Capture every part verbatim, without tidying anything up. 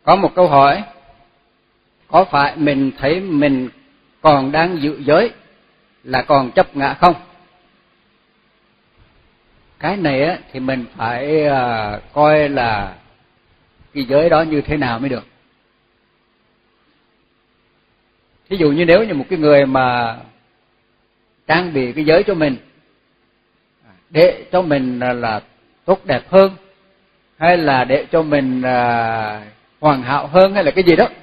Có một câu hỏi, có phải mình thấy mình còn đang giữ giới là còn chấp ngã không? Cái này á, thì mình phải uh, coi là cái giới đó như thế nào mới được. Ví dụ như nếu như một cái người mà trang bị cái giới cho mình để cho mình là tốt đẹp hơn, hay là để cho mình uh, hoàn hảo hơn, hay là cái gì đó,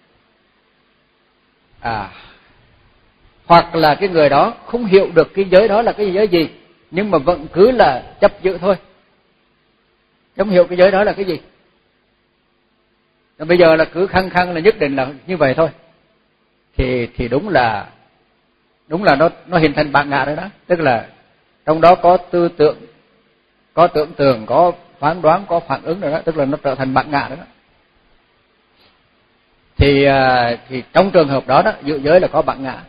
à, hoặc là cái người đó không hiểu được cái giới đó là cái giới gì, nhưng mà vẫn cứ là chấp giữ thôi, không hiểu cái giới đó là cái gì. Rồi bây giờ là cứ khăng khăng là nhất định là như vậy thôi, thì thì đúng là đúng là nó nó hình thành bản ngã rồi đó, tức là trong đó có tư tưởng, có tưởng tượng, có phán đoán, có phản ứng rồi đó, tức là nó trở thành bản ngã rồi đó. Thì thì trong trường hợp đó đó, giữ giới là có bản ngã.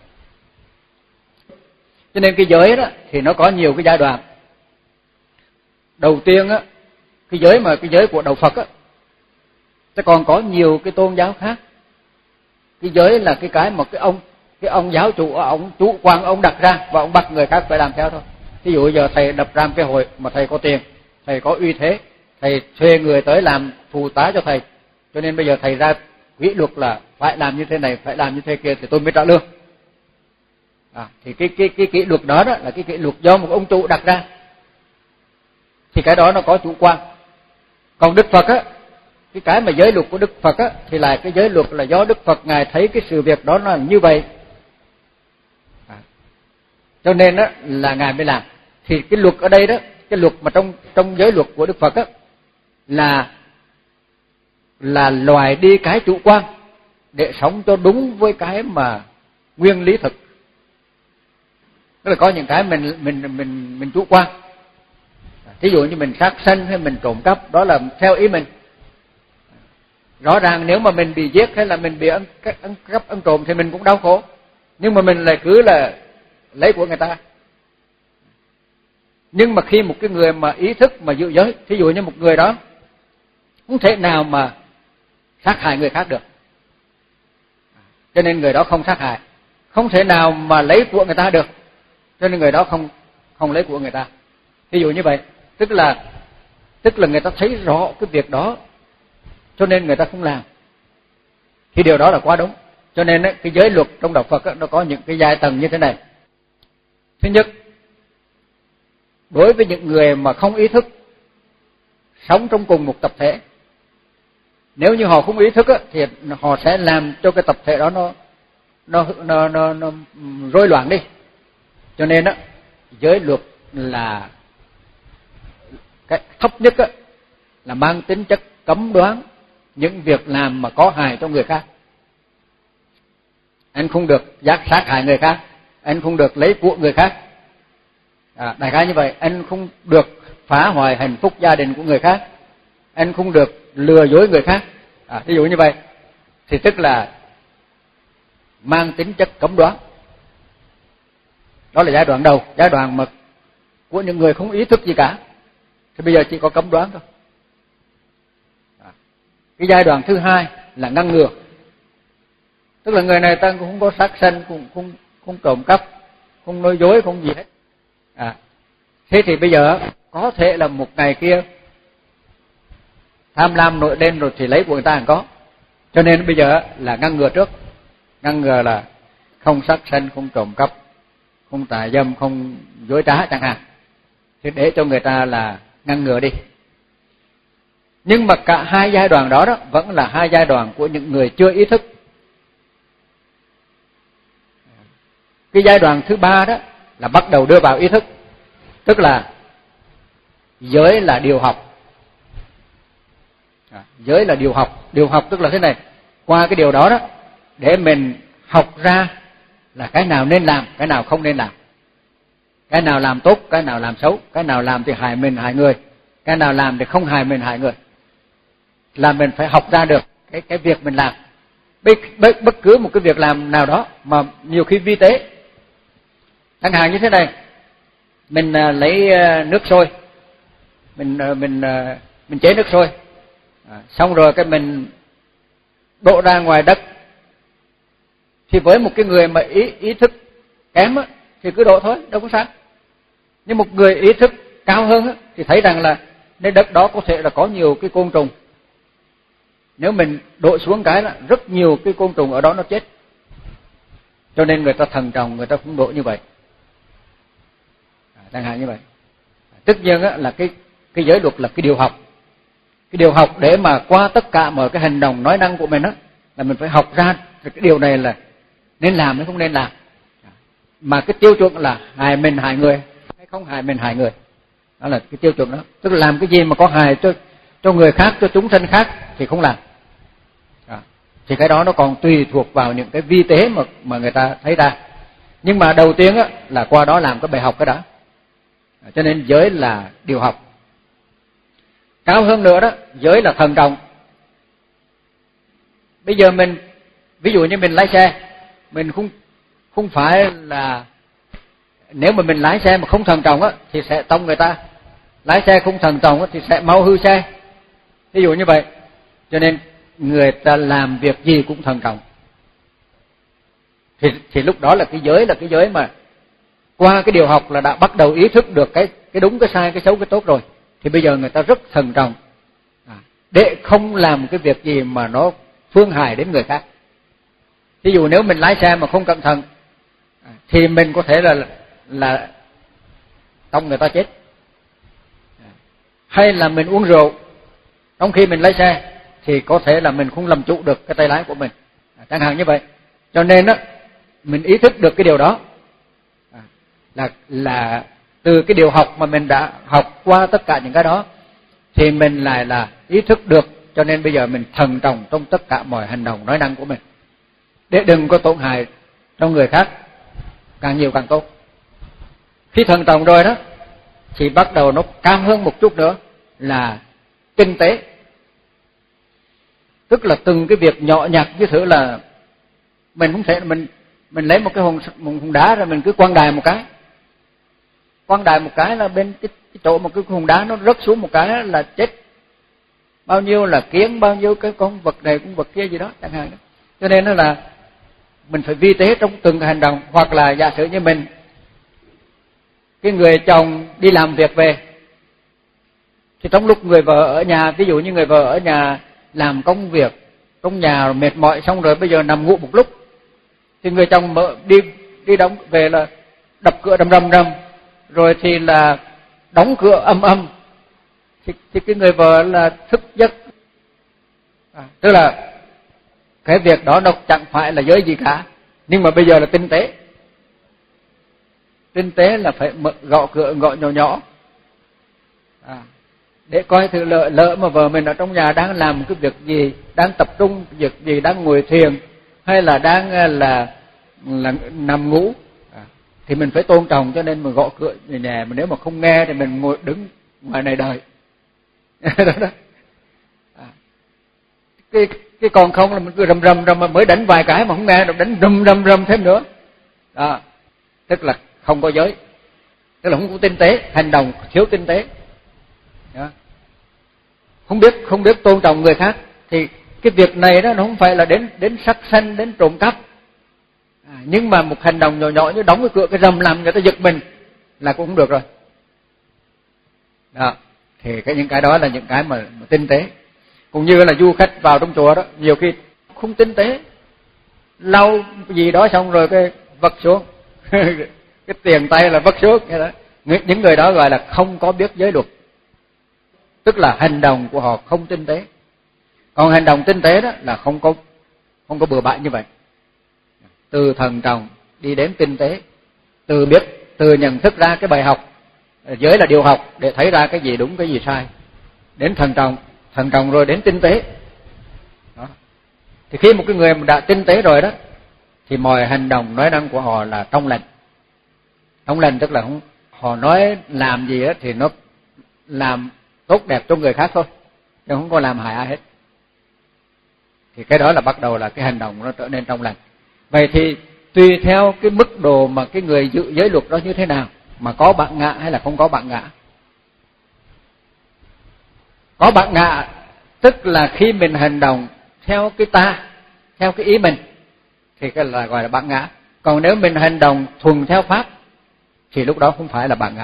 Cho nên cái giới đó thì nó có nhiều cái giai đoạn. Đầu tiên á, cái giới mà cái giới của đạo Phật á, sẽ còn có nhiều cái tôn giáo khác. Cái giới là cái cái mà cái ông cái ông giáo chủ, ông chủ quan ông đặt ra và ông bắt người khác phải làm theo thôi. Ví dụ giờ thầy đập ra cái hội mà thầy có tiền, thầy có uy thế, thầy thuê người tới làm phụ tá cho thầy, cho nên bây giờ thầy ra quy luật là phải làm như thế này, phải làm như thế kia thì tôi mới trả lương. À, thì cái cái cái kỷ luật đó đó là cái kỷ luật do một ông chủ đặt ra, thì cái đó nó có chủ quan. Còn Đức Phật á, cái cái mà giới luật của Đức Phật á thì là cái giới luật là do Đức Phật ngài thấy cái sự việc đó nó là như vậy, à, cho nên á là ngài mới làm. Thì cái luật ở đây đó, cái luật mà trong trong giới luật của Đức Phật á là là loại đi cái chủ quan để sống cho đúng với cái mà nguyên lý thực. Tức là có những cái mình mình mình mình chủ quan. Ví dụ như mình sát sanh hay mình trộm cắp, đó là theo ý mình. Rõ ràng nếu mà mình bị giết hay là mình bị ăn, ăn cắp, ăn trộm thì mình cũng đau khổ. Nhưng mà mình lại cứ là lấy của người ta. Nhưng mà khi một cái người mà ý thức mà giữ giới, ví dụ như một người đó không thể nào mà sát hại người khác được, cho nên người đó không sát hại. Không thể nào mà lấy của người ta được, cho nên người đó không không lấy của người ta. Ví dụ như vậy, tức là tức là người ta thấy rõ cái việc đó, cho nên người ta không làm. Thì điều đó là quá đúng. Cho nên cái giới luật trong đạo Phật nó có những cái giai tầng như thế này. Thứ nhất, đối với những người mà không ý thức sống trong cùng một tập thể, nếu như họ không ý thức thì họ sẽ làm cho cái tập thể đó nó nó nó nó, nó rối loạn đi. Cho nên á, giới luật là cái thấp nhất á, là mang tính chất cấm đoán những việc làm mà có hại cho người khác. Anh không được giác sát hại người khác, anh không được lấy của người khác, à, đại khái như vậy. Anh không được phá hoại hạnh phúc gia đình của người khác, anh không được lừa dối người khác, à, ví dụ như vậy. Thì tức là mang tính chất cấm đoán. Đó là giai đoạn đầu, giai đoạn mà của những người không ý thức gì cả. Thì bây giờ chỉ có cấm đoán thôi. À, cái giai đoạn thứ hai là ngăn ngừa. Tức là người này ta cũng không có sát sanh, cũng không không trộm cắp, không nói dối, không gì hết. À, thế thì bây giờ có thể là một ngày kia tham lam nổi lên rồi thì lấy của người ta không có. Cho nên bây giờ là ngăn ngừa trước. Ngăn ngừa là không sát sanh, không trộm cắp, không tà dâm, không dối trá chẳng hạn. Thì để cho người ta là ngăn ngừa đi. Nhưng mà cả hai giai đoạn đó đó vẫn là hai giai đoạn của những người chưa ý thức. Cái giai đoạn thứ ba đó là bắt đầu đưa vào ý thức. Tức là giới là điều học. À, giới là điều học. Điều học tức là thế này. Qua cái điều đó đó, để mình học ra là cái nào nên làm, cái nào không nên làm. Cái nào làm tốt, cái nào làm xấu. Cái nào làm thì hại mình, hại người. Cái nào làm thì không hại mình, hại người. Là mình phải học ra được cái, cái việc mình làm. Bất, bất, bất cứ một cái việc làm nào đó mà nhiều khi vi tế. Chẳng hạn như thế này. Mình uh, lấy uh, nước sôi. Mình uh, mình uh, mình chế nước sôi. À, xong rồi cái mình đổ ra ngoài đất, thì với một cái người mà ý ý thức kém á, thì cứ đổ thôi, đâu có sao. Nhưng một người ý thức cao hơn á, thì thấy rằng là nơi đất đó có thể là có nhiều cái côn trùng. Nếu mình đổ xuống cái là rất nhiều cái côn trùng ở đó nó chết. Cho nên người ta thận trọng, người ta không đổ như vậy. À, chẳng hạn như vậy. Tất nhiên á, là cái cái giới luật là cái điều học. Cái điều học để mà qua tất cả mọi cái hành động nói năng của mình á, là mình phải học ra cái điều này là nên làm hay không nên làm. Mà cái tiêu chuẩn là hại mình hại người hay không hại mình hại người. Đó là cái tiêu chuẩn đó. Tức là làm cái gì mà có hại cho cho người khác, cho chúng sinh khác thì không làm. À, thì cái đó nó còn tùy thuộc vào những cái vi tế mà mà người ta thấy ra. Nhưng mà đầu tiên á, là qua đó làm cái bài học cái đó. À, cho nên giới là điều học. Cao hơn nữa đó, giới là thận trọng. Bây giờ mình, ví dụ như mình lái xe, mình không không phải là, nếu mà mình lái xe mà không thận trọng á, thì sẽ tông người ta. Lái xe không thận trọng á, thì sẽ mau hư xe. Ví dụ như vậy. Cho nên người ta làm việc gì cũng thận trọng. Thì, thì lúc đó là cái giới là cái giới mà qua cái điều học là đã bắt đầu ý thức được cái cái đúng, cái sai, cái xấu, cái tốt rồi. Thì bây giờ người ta rất thận trọng à, để không làm cái việc gì mà nó phương hại đến người khác. Ví dụ nếu mình lái xe mà không cẩn thận à, thì mình có thể là là tông người ta chết. À, hay là mình uống rượu trong khi mình lái xe thì có thể là mình không làm chủ được cái tay lái của mình. À, chẳng hạn như vậy. Cho nên á, mình ý thức được cái điều đó à, là là từ cái điều học mà mình đã học qua tất cả những cái đó thì mình lại là ý thức được. Cho nên bây giờ mình thận trọng trong tất cả mọi hành động nói năng của mình để đừng có tổn hại cho người khác, càng nhiều càng tốt. Khi thận trọng rồi đó thì bắt đầu nó cao hơn một chút nữa là tinh tế. Tức là từng cái việc nhỏ nhặt như thử là mình không thể mình mình lấy một cái hòn một hòn đá rồi mình cứ quăng đài một cái. Quăng đài một cái là bên cái, cái chỗ một cái hòn đá nó rớt xuống một cái là chết. Bao nhiêu là kiến, bao nhiêu cái con vật này con vật kia gì đó chẳng hạn đó. Cho nên nó là mình phải vi tế trong từng hành động. Hoặc là giả sử như mình, cái người chồng đi làm việc về, thì trong lúc người vợ ở nhà, ví dụ như người vợ ở nhà làm công việc trong nhà mệt mỏi xong rồi bây giờ nằm ngủ một lúc, thì người chồng mở đi đi đóng về là đập cửa rầm rầm rầm, rồi thì là đóng cửa âm âm, thì, thì cái người vợ là thức giấc. À, tức là cái việc đó nó chẳng phải là giới gì cả, nhưng mà bây giờ là tinh tế. Tinh tế là phải mở, gõ cửa gõ nhỏ nhỏ à, để coi thử lỡ, lỡ mà vợ mình ở trong nhà đang làm cái việc gì, đang tập trung việc gì, đang ngồi thiền hay là đang là, là nằm ngủ à, thì mình phải tôn trọng. Cho nên mình gõ cửa nhà nhà, mà nếu mà không nghe thì mình ngồi đứng ngoài này đợi. đó, đó. À, cái cái còn không là mình cứ rầm rầm rầm mà mới đánh vài cái mà không nghe, rồi đánh rầm rầm rầm thêm nữa. Đó, tức là không có giới, tức là không có tinh tế, hành động thiếu tinh tế. Đó. Không biết không biết tôn trọng người khác thì cái việc này đó nó không phải là đến đến sát sanh, đến trộm cắp. À, nhưng mà một hành động nhỏ nhỏ như đóng cái cửa cái rầm làm người ta giật mình là cũng không được rồi. Đó, thì cái những cái đó là những cái mà, mà tinh tế. Cũng như là du khách vào trong chùa đó, nhiều khi không tinh tế, lau gì đó xong rồi cái vất xuống cái tiền tay là vất xuống vậy đó. Những người đó gọi là không có biết giới luật, tức là hành động của họ không tinh tế. Còn hành động tinh tế đó là không có không có bừa bãi như vậy. Từ thận trọng đi đến tinh tế, từ biết, từ nhận thức ra cái bài học, giới là điều học để thấy ra cái gì đúng cái gì sai, đến thận trọng, thận trọng rồi đến tinh tế. Đó. Thì khi một cái người mà đã tinh tế rồi đó thì mọi hành động nói năng của họ là trong lành. Trong lành tức là không, họ nói làm gì đó thì nó làm tốt đẹp cho người khác thôi, chứ không có làm hại ai hết. Thì cái đó là bắt đầu là cái hành động nó trở nên trong lành. Vậy thì tùy theo cái mức độ mà cái người giữ giới luật đó như thế nào, mà có bản ngã hay là không có bản ngã. Có bản ngã tức là khi mình hành động theo cái ta, theo cái ý mình thì cái là gọi là bản ngã. Còn nếu mình hành động thuần theo pháp thì lúc đó không phải là bản ngã.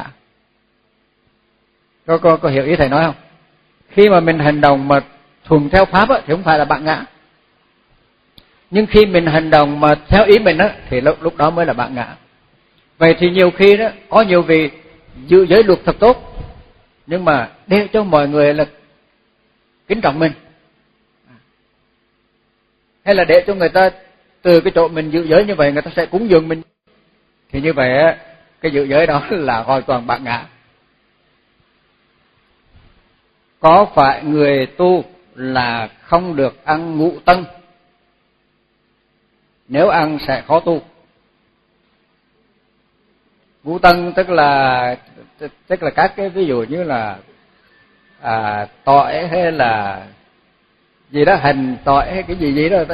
Có, có, có hiểu ý thầy nói không? Khi mà mình hành động mà thuần theo pháp á, thì không phải là bản ngã. Nhưng khi mình hành động mà theo ý mình á, thì lúc, lúc đó mới là bản ngã. Vậy thì nhiều khi đó có nhiều vị giữ giới luật thật tốt, nhưng mà để cho mọi người là kính trọng mình, hay là để cho người ta từ cái chỗ mình giữ giới như vậy người ta sẽ cúng dường mình, thì như vậy á, cái giữ giới đó là hoàn toàn bản ngã. Có phải người tu là không được ăn ngũ tân? Nếu ăn sẽ khó tu. Ngũ tân tức là tức là các cái ví dụ như là à, tỏi hay là gì đó, hành tỏi hay cái gì gì đó.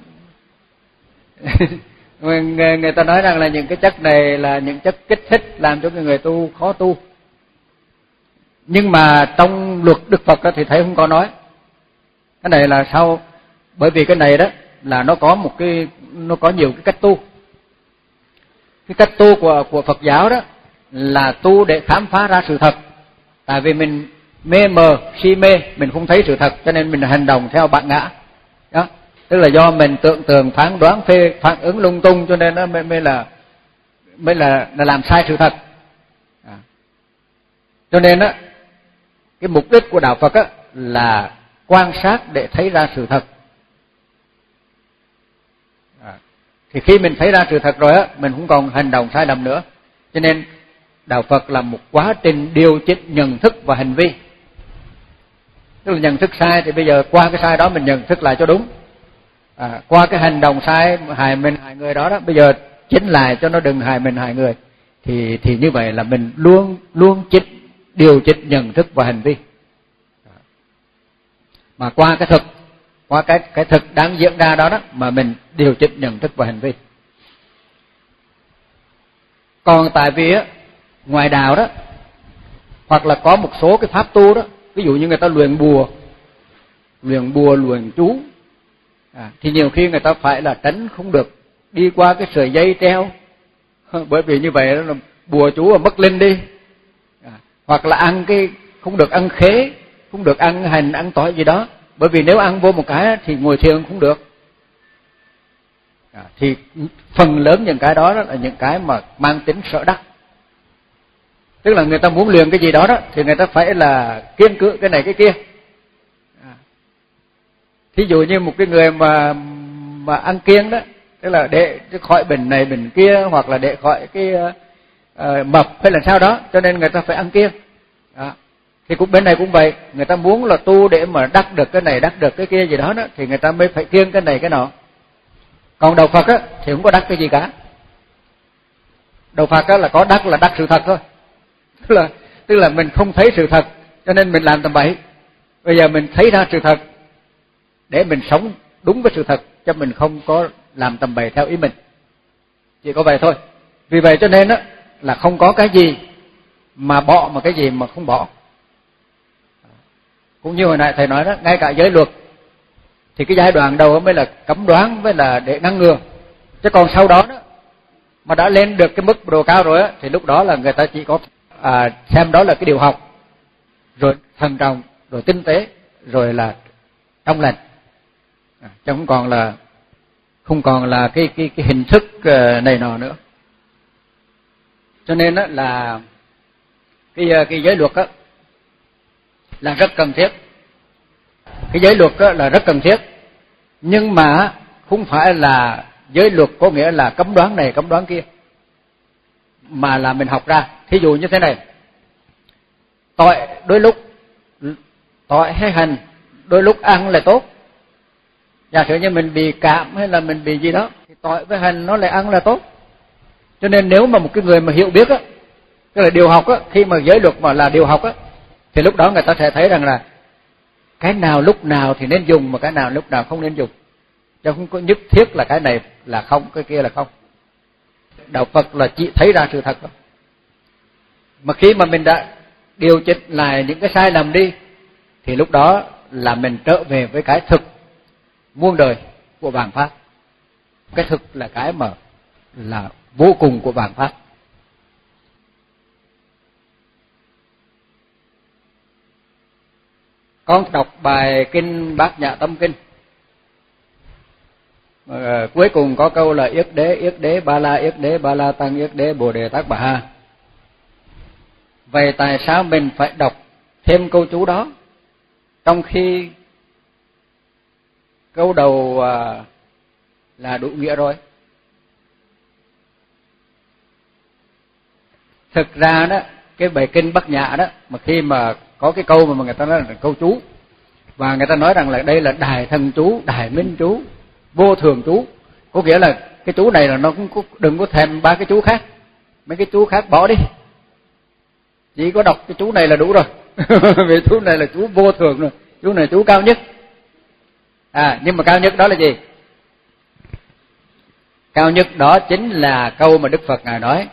người, người ta nói rằng là những cái chất này là những chất kích thích làm cho người tu khó tu. Nhưng mà trong luật Đức Phật thì thầy không có nói. Cái này là sao? Bởi vì cái này đó là nó có một cái nó có nhiều cái cách tu. Cái cách tu của của Phật giáo đó là tu để khám phá ra sự thật. Tại vì mình mê mờ, si mê, mình không thấy sự thật cho nên mình hành động theo bản ngã. Đó, tức là do mình tưởng tượng, phán đoán, phê phản ứng lung tung cho nên nó mới, mới là mới là, là làm sai sự thật. À. Cho nên á, cái mục đích của đạo Phật á là quan sát để thấy ra sự thật. À. Thì khi mình thấy ra sự thật rồi á, mình không còn hành động sai lầm nữa. Cho nên đạo Phật là một quá trình điều chỉnh nhận thức và hành vi. Tức là nhận thức sai thì bây giờ qua cái sai đó mình nhận thức lại cho đúng. À, qua cái hành động sai hại mình hại người đó đó, bây giờ chỉnh lại cho nó đừng hại mình hại người. Thì thì như vậy là mình luôn luôn chỉnh điều chỉnh nhận thức và hành vi. Mà qua cái thực, qua cái cái thực đang diễn ra đó đó mà mình điều chỉnh nhận thức và hành vi. Còn tại vì á, ngoài đạo đó, hoặc là có một số cái pháp tu đó, ví dụ như người ta luyện bùa, luyện bùa, luyện chú, à, thì nhiều khi người ta phải là tránh không được đi qua cái sợi dây treo, bởi vì như vậy là bùa chú là mất linh đi, à, hoặc là ăn cái không được ăn khế, không được ăn hành, ăn tỏi gì đó, bởi vì nếu ăn vô một cái thì ngồi thiền không được. À, thì phần lớn những cái đó, đó là những cái mà mang tính sở đắc. Tức là người ta muốn luyện cái gì đó đó thì người ta phải là kiên cự cái này cái kia. À. Thí dụ như một cái người mà mà ăn kiêng đó, tức là để khỏi bệnh này bệnh kia, hoặc là để khỏi cái uh, mập hay là sao đó, cho nên người ta phải ăn kiêng. À. Thì cũng bên này cũng vậy, người ta muốn là tu để mà đắc được cái này đắc được cái kia gì đó đó thì người ta mới phải kiêng cái này cái nọ. Còn đạo Phật á thì không có đắc cái gì cả. Đạo Phật á là có đắc là đắc sự thật thôi. Tức là tức là mình không thấy sự thật cho nên mình làm tầm bậy. Bây giờ mình thấy ra sự thật để mình sống đúng với sự thật, cho mình không có làm tầm bậy theo ý mình. Chỉ có vậy thôi. Vì vậy cho nên á là không có cái gì mà bỏ mà cái gì mà không bỏ. Cũng như hồi nãy thầy nói đó, ngay cả giới luật thì cái giai đoạn đầu mới là cấm đoán với là để ngăn ngừa. Chứ còn sau đó đó mà đã lên được cái mức độ cao rồi á thì lúc đó là người ta chỉ có à, xem đó là cái điều học, rồi thận trọng, rồi tinh tế, rồi là trong lành, à, chứ không còn là không còn là cái cái cái hình thức này nọ nữa. Cho nên á là cái cái giới luật á là rất cần thiết. Cái giới luật á là rất cần thiết, nhưng mà không phải là giới luật có nghĩa là cấm đoán này cấm đoán kia, mà là mình học ra. Thí dụ như thế này, tỏi đôi lúc tỏi hay hành đôi lúc ăn là tốt. Giả sử như mình bị cảm hay là mình bị gì đó thì tỏi với hành nó lại ăn là tốt. Cho nên nếu mà một cái người mà hiểu biết á, tức là điều học á, khi mà giới luật mà là điều học á, thì lúc đó người ta sẽ thấy rằng là cái nào lúc nào thì nên dùng mà cái nào lúc nào không nên dùng. Chứ không có nhất thiết là cái này là không, cái kia là không. Đạo Phật là chỉ thấy ra sự thật thôi. Mà khi mà mình đã điều chỉnh lại những cái sai lầm đi thì lúc đó là mình trở về với cái thực muôn đời, của vạn pháp. Cái thực là cái mà là vô cùng của vạn pháp. Con đọc bài kinh Bát Nhã Tâm Kinh, à, cuối cùng có câu là yết đế yết đế ba la yết đế ba la tăng yết đế bồ đề tát bà ha. Vậy tại sao mình phải đọc thêm câu chú đó, trong khi câu đầu à, là đủ nghĩa rồi? Thực ra đó, cái bài kinh Bát Nhã đó, mà khi mà có cái câu mà người ta nói là câu chú, và người ta nói rằng là đây là đại thần chú, đại minh chú, vô thường chú, có nghĩa là cái chú này là nó cũng đừng có thèm ba cái chú khác, mấy cái chú khác bỏ đi, chỉ có đọc cái chú này là đủ rồi. Vì chú này là chú vô thường rồi, chú này chú cao nhất. À, nhưng mà cao nhất đó là gì? Cao nhất đó chính là câu mà Đức Phật Ngài nói.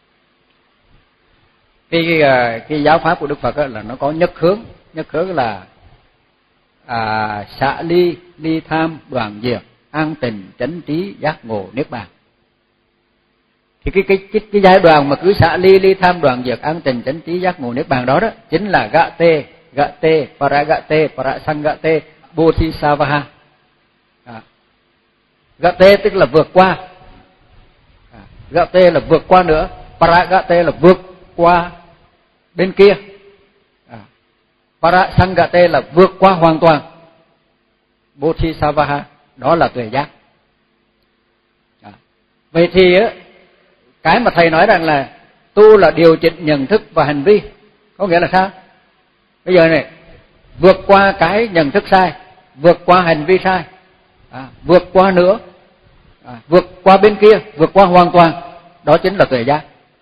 Cái, cái giáo pháp của Đức Phật là nó có nhất hướng, nhất hướng là à, xả ly, ly tham, đoạn diệt, an tình, chánh trí, giác ngộ, niết bàn. Thì cái cái cái, cái giai đoạn mà cứ xả ly, ly tham, đoạn diệt, an tình, chánh trí, giác ngộ, niết bàn đó đó chính là gạ tê, gạ tê, para gạ tê, para sang gạ tê, bodhisattva. À. Gạ tê tức là vượt qua, à, gạ tê là vượt qua nữa, para gạ tê là vượt qua bên kia, à, para sang gạ tê là vượt qua hoàn toàn, bodhisattva đó là tuệ giác. À. Vậy thì á, cái mà thầy nói rằng là tu là điều chỉnh nhận thức và hành vi, có nghĩa là sao? Bây giờ này, vượt qua cái nhận thức sai, vượt qua hành vi sai, à, vượt qua nữa, à, vượt qua bên kia, vượt qua hoàn toàn, đó chính là tuệ giác.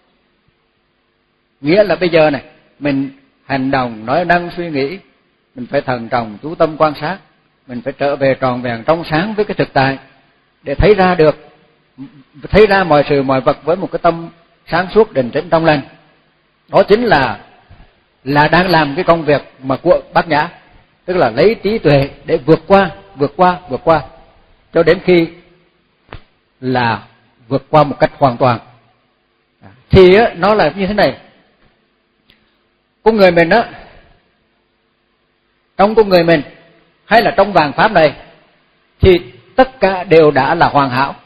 Nghĩa là bây giờ này, mình hành động, nói năng, suy nghĩ, mình phải thận trọng, chú tâm quan sát, mình phải trở về tròn vẹn trong sáng với cái thực tại, để thấy ra được, thấy ra mọi sự mọi vật với một cái tâm sáng suốt, định tĩnh, trong lành. Đó chính là là đang làm cái công việc mà của Bát Nhã, tức là lấy trí tuệ để vượt qua, vượt qua, vượt qua, cho đến khi là vượt qua một cách hoàn toàn. Thì nó là như thế này, con người mình á, trong con người mình hay là trong vạn pháp này thì tất cả đều đã là hoàn hảo.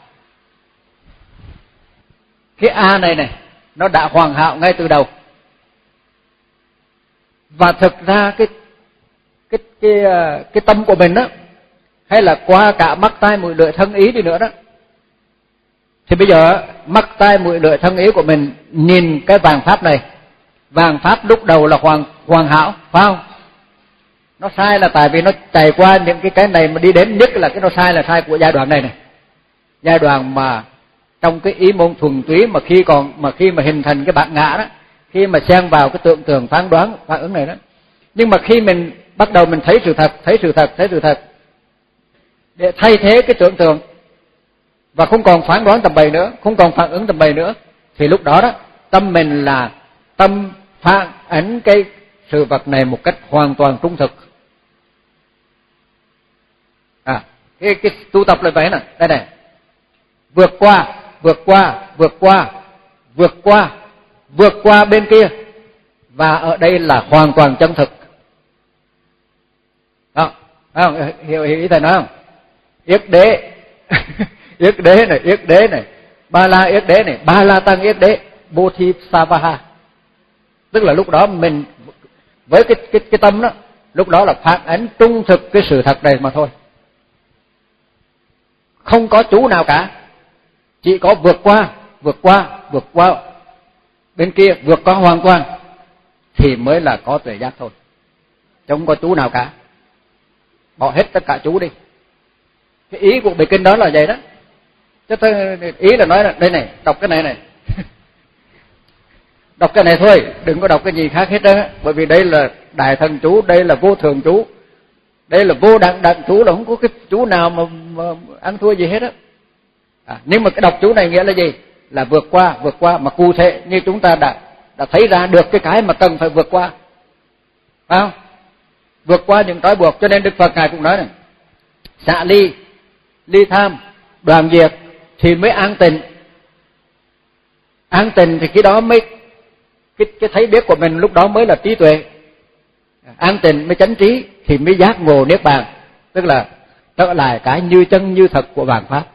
Cái A này này nó đã hoàn hảo ngay từ đầu. Và thực ra cái cái cái cái tâm của mình đó, hay là qua cả mắt tai mũi lưỡi thân ý đi nữa đó, thì bây giờ mắt tai mũi lưỡi thân ý của mình nhìn cái vạn pháp này, vạn pháp lúc đầu là hoàn hoàn hảo, phải không? Nó sai là tại vì nó chạy qua những cái cái này mà đi đến, nhất là cái nó sai là sai của giai đoạn này này, giai đoạn mà trong cái ý môn thuần túy, mà khi còn mà khi mà hình thành cái bản ngã đó, khi mà xen vào cái tưởng tượng, phán đoán, phản ứng này đó. Nhưng mà khi mình bắt đầu mình thấy sự thật, thấy sự thật, thấy sự thật, để thay thế cái tưởng tượng và không còn phán đoán tầm bậy nữa, không còn phản ứng tầm bậy nữa, thì lúc đó đó tâm mình là tâm phản ánh cái sự vật này một cách hoàn toàn trung thực. À, cái, cái tu tập là vậy nè, đây này, vượt qua, vượt qua, vượt qua, vượt qua, vượt qua bên kia, và ở đây là hoàn toàn chân thực. Đó, không? Hiểu, hiểu ý thầy nói không? Yết đế, yết đế này, yết đế này, ba la yết đế này, ba la tăng yết đế, bodhisattva. Tức là lúc đó mình với cái cái cái tâm đó, lúc đó là phản ánh trung thực cái sự thật này mà thôi. Không có chú nào cả. Chỉ có vượt qua, vượt qua, vượt qua bên kia, vượt qua hoàn toàn thì mới là có tuệ giác thôi. Chứ không có chú nào cả. Bỏ hết tất cả chú đi. Cái ý của bài kinh đó là vậy đó. Chứ ý là nói là đây này, đọc cái này này. Đọc cái này thôi, đừng có đọc cái gì khác hết đó. Bởi vì đây là đại thần chú, đây là vô thường chú, đây là vô đẳng đẳng chú, là không có cái chú nào mà, mà ăn thua gì hết á. À, nhưng mà cái đọc chú này nghĩa là gì? Là vượt qua, vượt qua mà cụ thể như chúng ta đã đã thấy ra được cái cái mà cần phải vượt qua, phải không? Vượt qua những trói buộc. Cho nên Đức Phật Ngài cũng nói này, xả ly, ly tham, đoạn diệt thì mới an tịnh. An tịnh thì cái đó mới cái, cái thấy biết của mình lúc đó mới là trí tuệ. An tịnh mới chánh trí thì mới giác ngộ niết bàn, tức là trở lại cái như chân như thật của vạn pháp.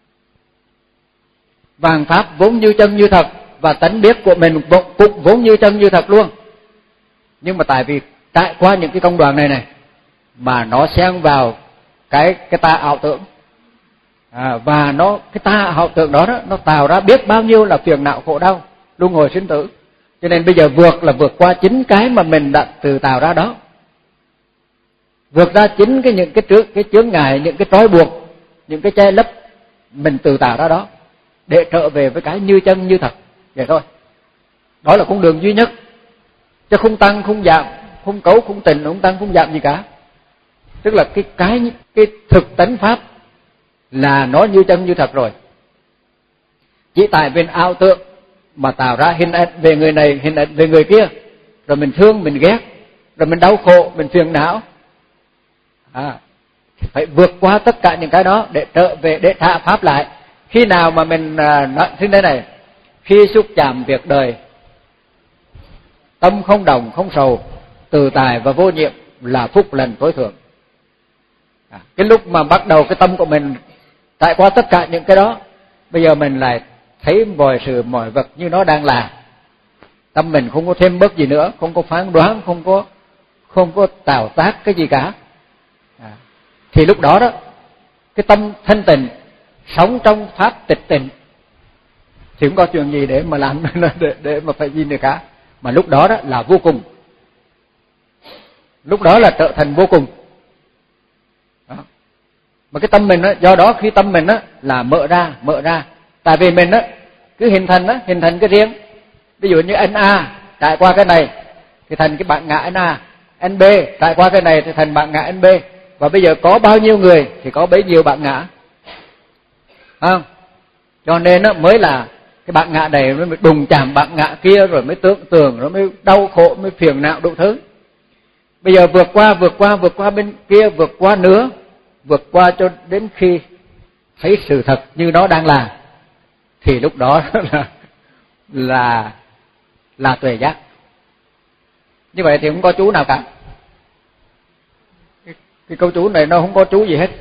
Vạn pháp vốn như chân như thật, và tánh biết của mình cũng vốn như chân như thật luôn. Nhưng mà tại vì trải qua những cái công đoạn này này mà nó xen vào cái cái ta ảo tưởng, à, và nó cái ta ảo tưởng đó, đó nó tạo ra biết bao nhiêu là phiền não khổ đau luân hồi sinh tử. Cho nên bây giờ vượt là vượt qua chính cái mà mình đã tự tạo ra đó, vượt ra chính cái những cái trước cái chướng ngại, những cái trói buộc, những cái che lấp mình tự tạo ra đó, để trở về với cái như chân như thật. Vậy thôi. Đó là con đường duy nhất, chứ không tăng không giảm, không cấu không tịnh, không tăng không giảm gì cả. Tức là cái cái cái thực tánh pháp là nó như chân như thật rồi. Chỉ tại vì ảo tưởng mà tạo ra hình ảnh về người này, hình ảnh về người kia, rồi mình thương, mình ghét, rồi mình đau khổ, mình phiền não. À, phải vượt qua tất cả những cái đó để trở về, để thả pháp lại. Khi nào mà mình à, nói thế này này, khi xúc chạm việc đời, tâm không đồng không sầu, tự tại và vô nhiệm là phúc lành tối thượng. À, cái lúc mà bắt đầu cái tâm của mình trải qua tất cả những cái đó, bây giờ mình lại thấy mọi sự mọi vật như nó đang là. Tâm mình không có thêm bớt gì nữa, không có phán đoán, không có không có tạo tác cái gì cả. À, thì lúc đó đó, cái tâm thanh tịnh, sống trong pháp tịch tịnh, thì không có chuyện gì để mà làm để, để mà phải gì nữa cả. Mà lúc đó đó là vô cùng. Lúc đó là trở thành vô cùng. Đó. Mà cái tâm mình đó, do đó khi tâm mình đó là mở ra, mở ra. Tại vì mình đó cứ hình thành đó, hình thành cái riêng. Ví dụ như anh A trải qua cái này thì thành cái bạn ngã anh A, anh B trải qua cái này thì thành bạn ngã anh B. Và bây giờ có bao nhiêu người thì có bấy nhiêu bạn ngã. Không? Cho nên đó mới là cái bạn ngã này mới đùng chạm bạn ngã kia, rồi mới tưởng tượng, rồi mới đau khổ, mới phiền não đủ thứ. Bây giờ vượt qua, vượt qua, vượt qua bên kia, vượt qua nữa, vượt qua cho đến khi thấy sự thật như nó đang là, thì lúc đó là là là tuệ giác. Như vậy thì không có chú nào cả. Cái, cái câu chú này nó không có chú gì hết.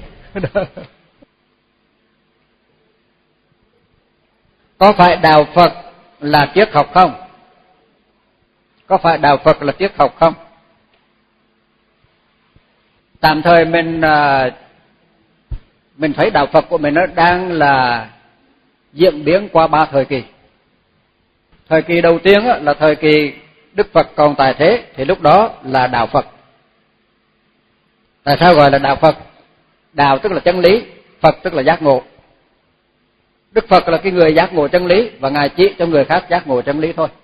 Có phải đạo Phật là triết học không? Có phải đạo Phật là triết học không? Tạm thời mình mình thấy đạo Phật của mình nó đang là diễn biến qua ba thời kỳ. Thời kỳ đầu tiên là thời kỳ Đức Phật còn tại thế, thì lúc đó là đạo Phật. Tại sao gọi là đạo Phật? Đạo tức là chân lý, Phật tức là giác ngộ. Đức Phật là cái người giác ngộ chân lý, và Ngài chỉ cho người khác giác ngộ chân lý thôi.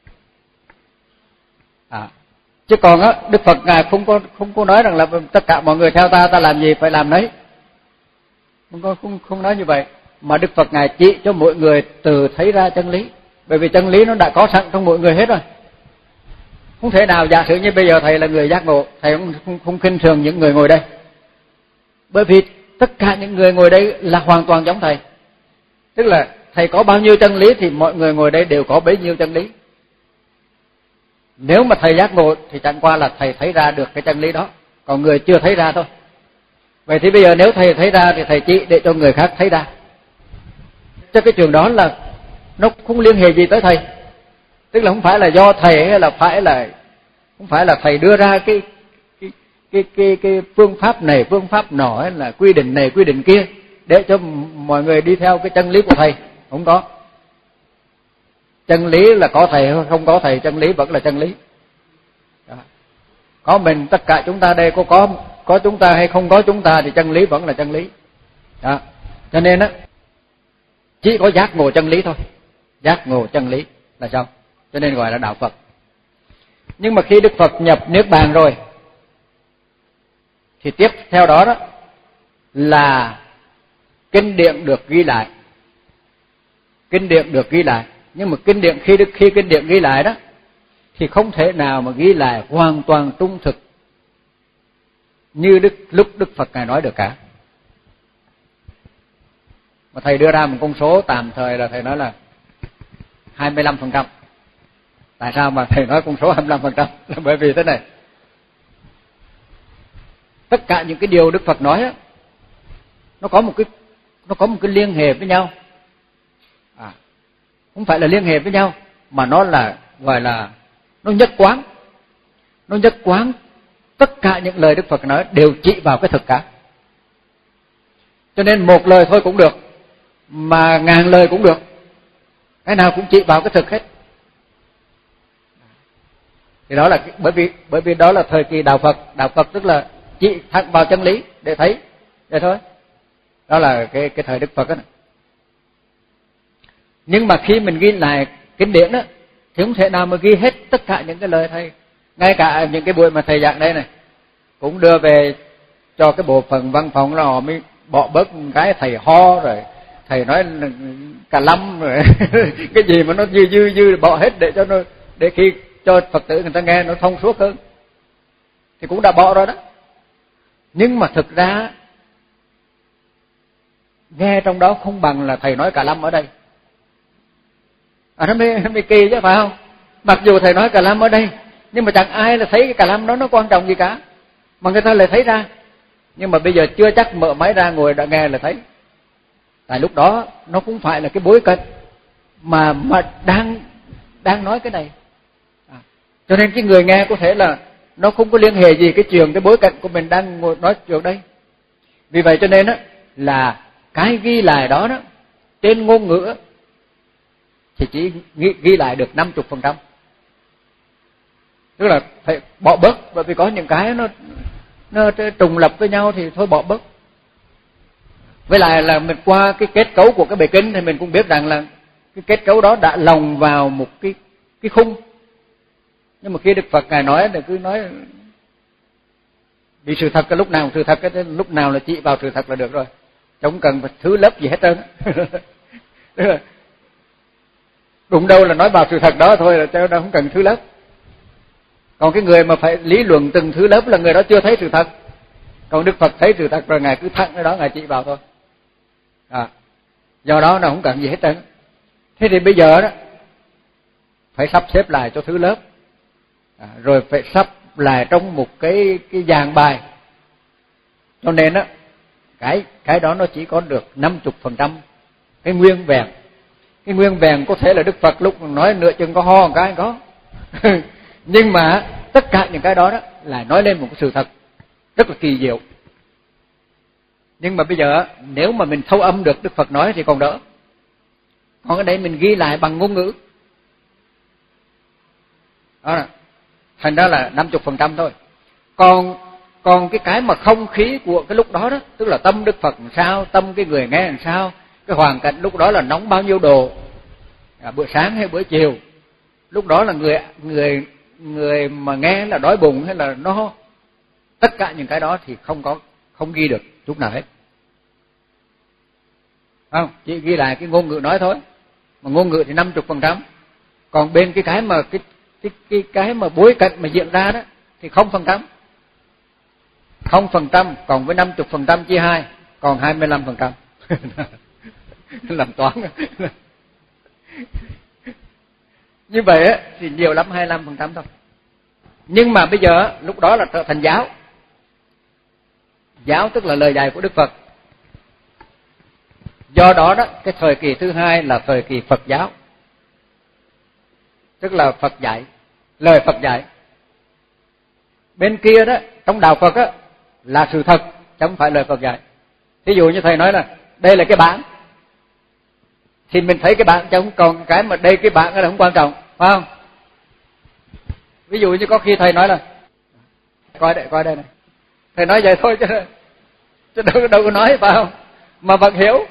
À, chứ còn á, Đức Phật Ngài không có không có nói rằng là tất cả mọi người theo ta, ta làm gì phải làm nấy. Không có không không nói như vậy, mà Đức Phật Ngài chỉ cho mỗi người từ thấy ra chân lý, bởi vì chân lý nó đã có sẵn trong mỗi người hết rồi. Không thể nào giả sử như bây giờ thầy là người giác ngộ, thầy không không, không khinh thường những người ngồi đây, bởi vì tất cả những người ngồi đây là hoàn toàn giống thầy. Tức là thầy có bao nhiêu chân lý thì mọi người ngồi đây đều có bấy nhiêu chân lý. Nếu mà thầy giác ngộ thì chẳng qua là thầy thấy ra được cái chân lý đó, còn người chưa thấy ra thôi. Vậy thì bây giờ nếu thầy thấy ra thì thầy chỉ để cho người khác thấy ra. Chứ cái trường đó là nó không liên hệ gì tới thầy. Tức là không phải là do thầy, hay là phải là không phải là thầy đưa ra cái cái cái cái, cái phương pháp này, phương pháp nọ, hay là quy định này, quy định kia để cho mọi người đi theo cái chân lý của thầy. Không có. Chân lý là có thầy hay không có thầy, chân lý vẫn là chân lý. Đó. Có mình, tất cả chúng ta đây có có có chúng ta hay không có chúng ta thì chân lý vẫn là chân lý. Đó. Cho nên á, chỉ có giác ngộ chân lý thôi. Giác ngộ chân lý là sao? Cho nên gọi là đạo Phật. Nhưng mà khi Đức Phật nhập niết bàn rồi thì tiếp theo đó đó là kinh điển được ghi lại. Kinh điển được ghi lại, nhưng mà kinh điển khi khi kinh điển ghi lại đó thì không thể nào mà ghi lại hoàn toàn trung thực như Đức lúc Đức Phật Ngài nói được cả. Mà thầy đưa ra một con số tạm thời là thầy nói là hai mươi lăm phần trăm. Tại sao mà thầy nói con số hai mươi lăm phần trăm? Là bởi vì thế này. Tất cả những cái điều Đức Phật nói á, nó có một cái nó có một cái liên hệ với nhau. À, không phải là liên hệ với nhau mà nó là gọi là nó nhất quán. Nó nhất quán tất cả những lời Đức Phật nói đều chỉ vào cái thực cả. Cho nên một lời thôi cũng được, mà ngàn lời cũng được, cái nào cũng chỉ vào cái thực hết. Thì đó là bởi vì bởi vì đó là thời kỳ đạo Phật, đạo Phật tức là chỉ thẳng vào chân lý để thấy, vậy thôi. Đó là cái cái thời Đức Phật đó. Nhưng mà khi mình ghi lại kinh điển đó thì không thể nào mà ghi hết tất cả những cái lời thầy. Ngay cả những cái buổi mà thầy giảng đây này cũng đưa về cho cái bộ phận văn phòng là họ mới bỏ bớt cái thầy ho rồi thầy nói cả lâm rồi cái gì mà nó dư dư dư bỏ hết để cho nó để khi cho Phật tử người ta nghe nó thông suốt hơn thì cũng đã bỏ rồi đó. Nhưng mà thực ra nghe trong đó không bằng là thầy nói cả lâm ở đây. À, nó mới, nó mới kỳ chứ phải không? Mặc dù thầy nói cả lâm ở đây nhưng mà chẳng ai là thấy cái cả lâm đó nó quan trọng gì cả, mà người ta lại thấy ra. Nhưng mà bây giờ chưa chắc mở máy ra ngồi đã nghe là thấy. Tại lúc đó nó cũng phải là cái bối cảnh mà mà đang đang nói cái này. À, cho nên cái người nghe có thể là nó không có liên hệ gì cái chuyện cái bối cảnh của mình đang ngồi nói chuyện đây. Vì vậy cho nên á là cái ghi lại đó đó trên ngôn ngữ thì chỉ ghi, ghi lại được năm mươi phần trăm. Tức là phải bỏ bớt, bởi vì có những cái nó nó trùng lập với nhau thì thôi bỏ bớt. Với lại là mình qua cái kết cấu của cái bài kinh thì mình cũng biết rằng là cái kết cấu đó đã lồng vào một cái cái khung. Nhưng mà khi Đức Phật ngài nói thì cứ nói vì sự thật cái lúc nào sự thật cái lúc nào là chỉ vào sự thật là được rồi, không cần phải thứ lớp gì hết trơn. Đụng đâu là nói vào sự thật đó thôi, là cho nó không cần thứ lớp. Còn cái người mà phải lý luận từng thứ lớp là người đó chưa thấy sự thật. Còn Đức Phật thấy sự thật rồi ngài cứ thẳng cái đó ngài chỉ vào thôi. À, do đó nó không cần gì hết trơn. Thế thì bây giờ đó phải sắp xếp lại cho thứ lớp, à, rồi phải sắp lại trong một cái cái dàn bài. Cho nên á cái cái đó nó chỉ có được năm mươi phần trăm cái nguyên vẹn. Cái nguyên vẹn có thể là Đức Phật lúc nói nửa chừng có ho một cái có. Nhưng mà tất cả những cái đó đó là nói lên một cái sự thật rất là kỳ diệu. Nhưng mà bây giờ nếu mà mình thâu âm được Đức Phật nói thì còn đỡ. Còn ở đây mình ghi lại bằng ngôn ngữ. Đó là, thành ra là năm mươi phần trăm thôi. Còn còn cái cái mà không khí của cái lúc đó đó, tức là tâm Đức Phật làm sao, tâm cái người nghe làm sao, cái hoàn cảnh lúc đó là nóng bao nhiêu độ, à, bữa sáng hay bữa chiều, lúc đó là người người người mà nghe là đói bụng hay là no, tất cả những cái đó thì không có không ghi được chút nào hết. Không, chỉ ghi lại cái ngôn ngữ nói thôi. Mà ngôn ngữ thì năm mươi phần trăm. Còn bên cái cái mà cái cái cái cái mà bối cảnh mà diễn ra đó thì không phần trăm. Không phần trăm còn với năm mươi phần trăm chia hai, còn hai mươi lăm phần trăm. Làm toán. Như vậy á thì nhiều lắm hai mươi lăm phần trăm thôi. Nhưng mà bây giờ lúc đó là trở thành giáo. Giáo tức là lời dạy của Đức Phật. Do đó đó cái thời kỳ thứ hai là thời kỳ Phật giáo. Tức là Phật dạy, lời Phật dạy. Bên kia đó trong đạo Phật á là sự thật, chứ không phải lời Phật dạy. Ví dụ như thầy nói là đây là cái bảng, thì mình thấy cái bảng chứ không còn cái mà đây cái bảng là không quan trọng, phải không? Ví dụ như có khi thầy nói là coi đây, coi đây này. Thầy nói vậy thôi chứ, chứ đâu, đâu có nói, phải không? Mà vẫn hiểu.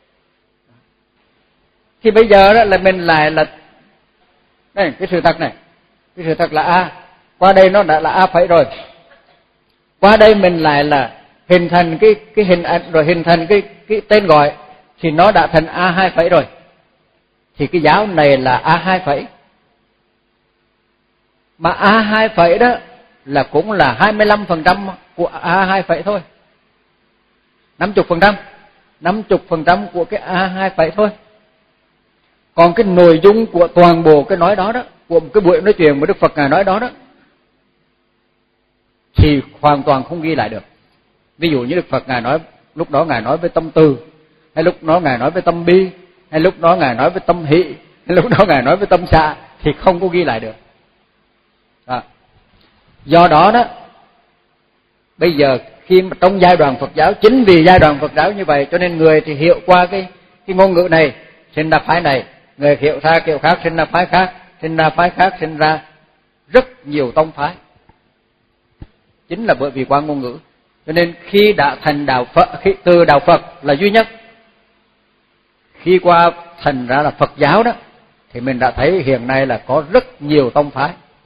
Thì bây giờ đó là mình lại là đây, cái sự thật này, cái sự thật là A, qua đây nó đã là A phẩy rồi. Qua đây mình lại là hình thành cái cái hình ảnh rồi hình thành cái cái tên gọi thì nó đã thành A hai phẩy rồi. Thì cái giáo này là A hai phẩy. Mà A hai phẩy đó là cũng là hai mươi lăm phần trăm của A hai phẩy thôi. năm mươi phần trăm. năm mươi phần trăm của cái a hai phẩy thôi. Còn cái nội dung của toàn bộ cái nói đó đó, của cái buổi nói chuyện mà Đức Phật Ngài nói đó đó, thì hoàn toàn không ghi lại được. Ví dụ như Đức Phật Ngài nói, lúc đó Ngài nói với tâm từ, hay lúc đó Ngài nói với tâm bi, hay lúc đó Ngài nói với tâm hỷ, hay lúc đó Ngài nói với tâm xả, thì không có ghi lại được. À. Do đó đó, bây giờ khi mà trong giai đoạn Phật giáo, chính vì giai đoạn Phật giáo như vậy, cho nên người thì hiểu qua cái cái ngôn ngữ này, sinh ra phái này, người hiểu ra kiểu khác, sinh ra phái khác, sinh ra phái khác, sinh ra rất nhiều tông phái. Chính là bởi vì qua ngôn ngữ. Cho nên khi đã thành đạo Phật, khi từ đạo Phật là duy nhất, khi qua thành ra là Phật giáo đó, thì mình đã thấy hiện nay là có rất nhiều tông phái.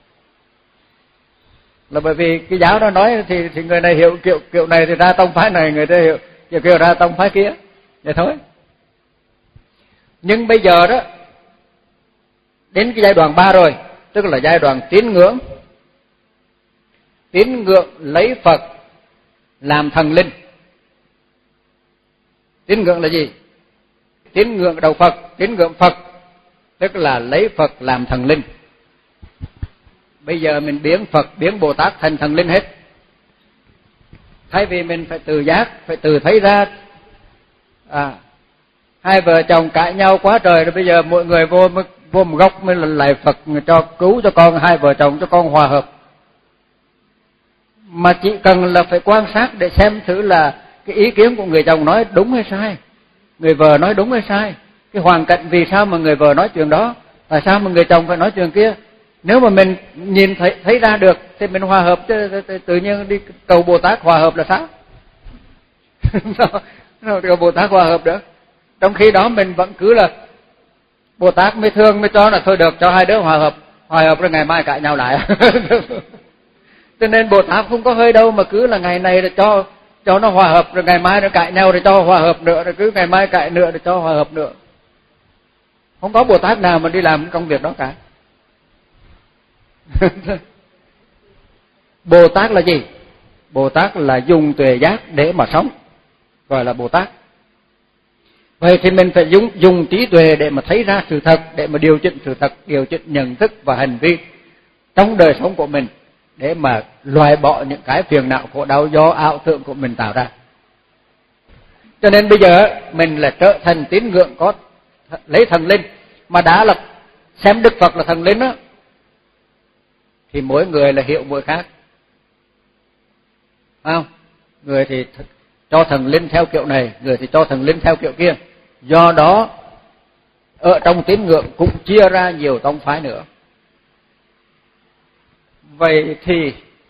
Là bởi vì cái giáo đó nói thì thì người này hiểu kiểu kiểu này thì ra tông phái này, người ta hiểu kiểu kiểu ra tông phái kia, vậy thôi. Nhưng bây giờ đó, đến cái giai đoạn ba rồi, tức là giai đoạn tín ngưỡng. Tín ngưỡng lấy Phật làm thần linh. Tín ngưỡng là gì? Tín ngưỡng đầu Phật, tín ngưỡng Phật, tức là lấy Phật làm thần linh. Bây giờ mình biến Phật, biến Bồ Tát thành thần linh hết. Thay vì mình phải tự giác, phải tự thấy ra, à, hai vợ chồng cãi nhau quá trời rồi, bây giờ mọi người vô vô một góc mới lại Phật cho cứu cho con, hai vợ chồng cho con hòa hợp. Mà chỉ cần là phải quan sát để xem thử là cái ý kiến của người chồng nói đúng hay sai, người vợ nói đúng hay sai, cái hoàn cảnh vì sao mà người vợ nói chuyện đó, tại sao mà người chồng phải nói chuyện kia. Nếu mà mình nhìn thấy thấy ra được thì mình hòa hợp, chứ tự nhiên đi cầu Bồ Tát hòa hợp là sao? Sao cầu Bồ Tát hòa hợp được? Trong khi đó mình vẫn cứ là Bồ Tát mới thương mới cho là thôi được, cho hai đứa hòa hợp, hòa hợp rồi ngày mai cãi nhau lại. Cho nên Bồ Tát không có hơi đâu mà cứ là ngày này là cho cho nó hòa hợp, rồi ngày mai nó cãi nhau rồi cho hòa hợp nữa, rồi cứ ngày mai cãi nữa rồi cho hòa hợp nữa. Không có Bồ Tát nào mà đi làm công việc đó cả. Bồ Tát là gì? Bồ Tát là dùng tuệ giác để mà sống, gọi là Bồ Tát. Vậy thì mình phải dùng, dùng trí tuệ để mà thấy ra sự thật, để mà điều chỉnh sự thật, điều chỉnh nhận thức và hành vi trong đời sống của mình, để mà loại bỏ những cái phiền não khổ đau do ảo tưởng của mình tạo ra. Cho nên bây giờ mình là trở thành tín ngưỡng có lấy thần linh, mà đã là xem Đức Phật là thần linh đó, thì mỗi người là hiểu mỗi khác. Phải không? Người thì cho thần linh theo kiểu này, người thì cho thần linh theo kiểu kia. Do đó ở trong tín ngưỡng cũng chia ra nhiều tông phái nữa. Vậy thì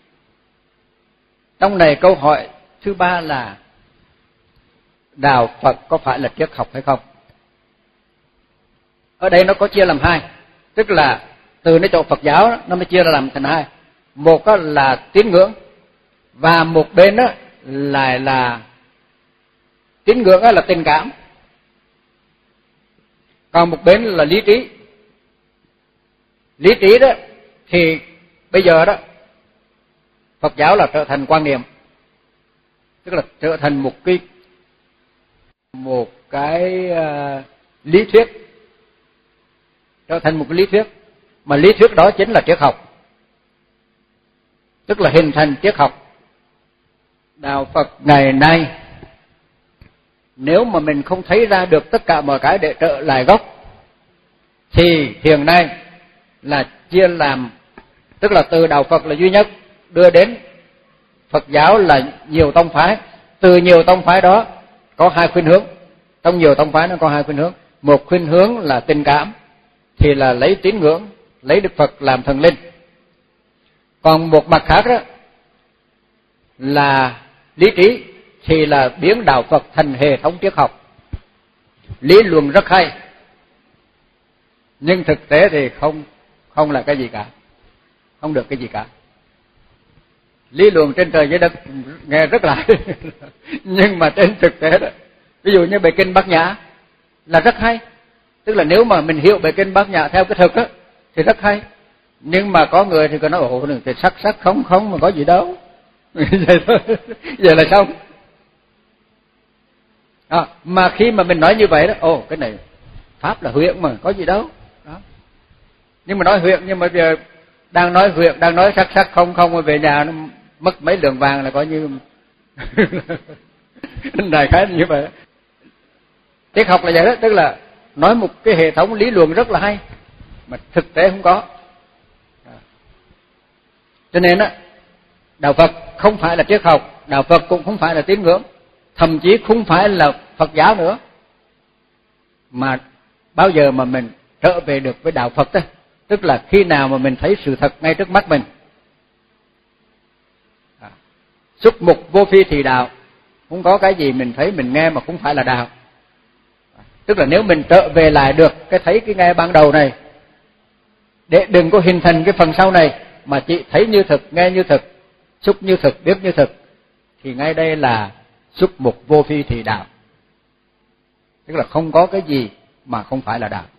trong này câu hỏi thứ ba là đạo Phật có phải là triết học hay không? Ở đây nó có chia làm hai, tức là từ cái chỗ Phật giáo nó mới chia ra làm thành hai. Một là tín ngưỡng, và một bên đó lại là tín ngưỡng là tình cảm, còn một bên là lý trí. Lý trí đó thì bây giờ đó Phật giáo là trở thành quan niệm, tức là trở thành một cái một cái uh, lý thuyết, trở thành một cái lý thuyết, mà lý thuyết đó chính là triết học, tức là hình thành triết học. Đạo Phật ngày nay nếu mà mình không thấy ra được tất cả mọi cái để trở lại gốc, thì hiện nay là chia làm, tức là từ đạo Phật là duy nhất đưa đến Phật giáo là nhiều tông phái. Từ nhiều tông phái đó có hai khuynh hướng, trong nhiều tông phái nó có hai khuynh hướng. Một khuynh hướng là tình cảm, thì là lấy tín ngưỡng, lấy Đức Phật làm thần linh. Còn một mặt khác đó là lý trí, thì là biến đạo Phật thành hệ thống triết học. Lý luận rất hay, nhưng thực tế thì không không là cái gì cả, không được cái gì cả. Lý luận trên trời dưới đất nghe rất là nhưng mà trên thực tế đó, ví dụ như bài kinh Bát Nhã là rất hay, tức là nếu mà mình hiểu bài kinh Bát Nhã theo cái thực á thì rất hay. Nhưng mà có người thì có nói ồ thì sắc sắc không không mà có gì đâu. Vậy thôi, vậy là xong. Đó, mà khi mà mình nói như vậy đó, ồ cái này pháp là huyễn mà có gì đâu. Đó. Nhưng mà nói huyễn, nhưng mà giờ đang nói huyễn, đang nói sắc sắc không không, rồi về nhà nó mất mấy lượng vàng là coi như đại khái như vậy. Triết học là vậy đó, tức là nói một cái hệ thống lý luận rất là hay mà thực tế không có. Cho nên á, đạo Phật không phải là triết học, đạo Phật cũng không phải là tín ngưỡng, thậm chí không phải là Phật giáo nữa. Mà bao giờ mà mình trở về được với đạo Phật đó, tức là khi nào mà mình thấy sự thật ngay trước mắt mình. Xúc mục vô phi thì đạo, không có cái gì mình thấy mình nghe mà không phải là đạo. Tức là nếu mình trở về lại được cái thấy cái nghe ban đầu này, để đừng có hình thành cái phần sau này, mà chỉ thấy như thực, nghe như thực, xúc như thực, biết như thực, thì ngay đây là xúc mục vô phi thì đạo. Tức là không có cái gì mà không phải là đạo.